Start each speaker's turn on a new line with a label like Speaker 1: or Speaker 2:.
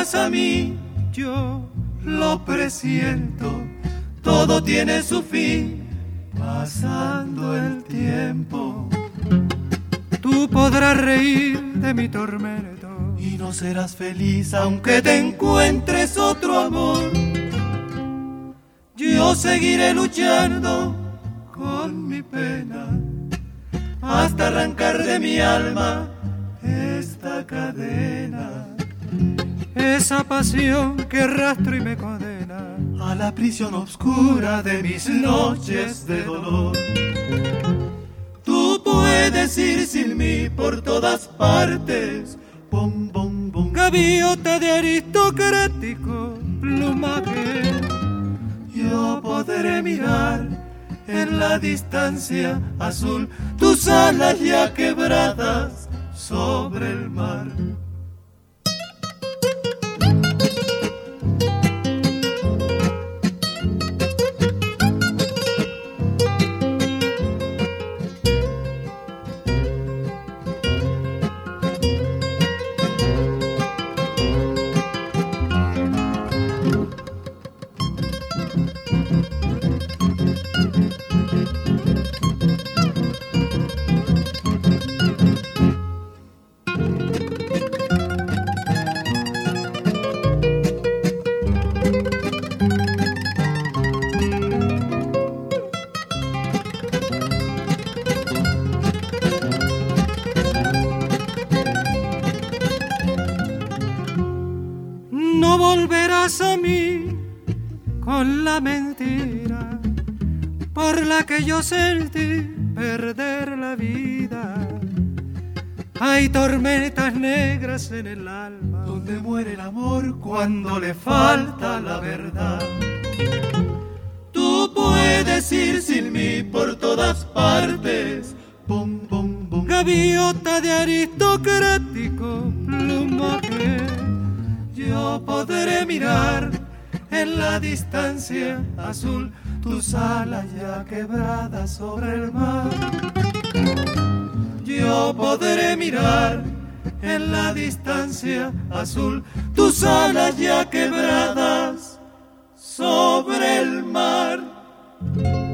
Speaker 1: volverás a mí, yo lo presiento, todo tiene su fin, pasando el tiempo.
Speaker 2: Tú podrás reír de mi tormento
Speaker 1: y no serás feliz aunque te encuentres otro amor. Yo seguiré luchando con mi pena hasta arrancar de mi alma esta cadena,
Speaker 2: esa pasión que arrastro y me condena
Speaker 1: a la prisión oscura de mis noches de dolor. Tú puedes ir sin mí por todas partes, bom, bom, bom,
Speaker 2: gaviota de aristocrático plumaje.
Speaker 1: Yo podré mirar en la distancia azul tus alas ya quebradas sobre el mar.
Speaker 2: No volverás a mí con la mentira por la que yo sentí perder la vida. Hay tormentas negras en el alma
Speaker 1: donde muere el amor cuando le falta la verdad. Tú puedes ir sin mí por todas partes, bom, bom, bom,
Speaker 2: gaviota de aristocrático plumaje.
Speaker 1: Yo podré mirar en la distancia azul tus alas ya quebradas sobre el mar. Yo podré mirar en la distancia azul tus alas ya quebradas sobre el mar.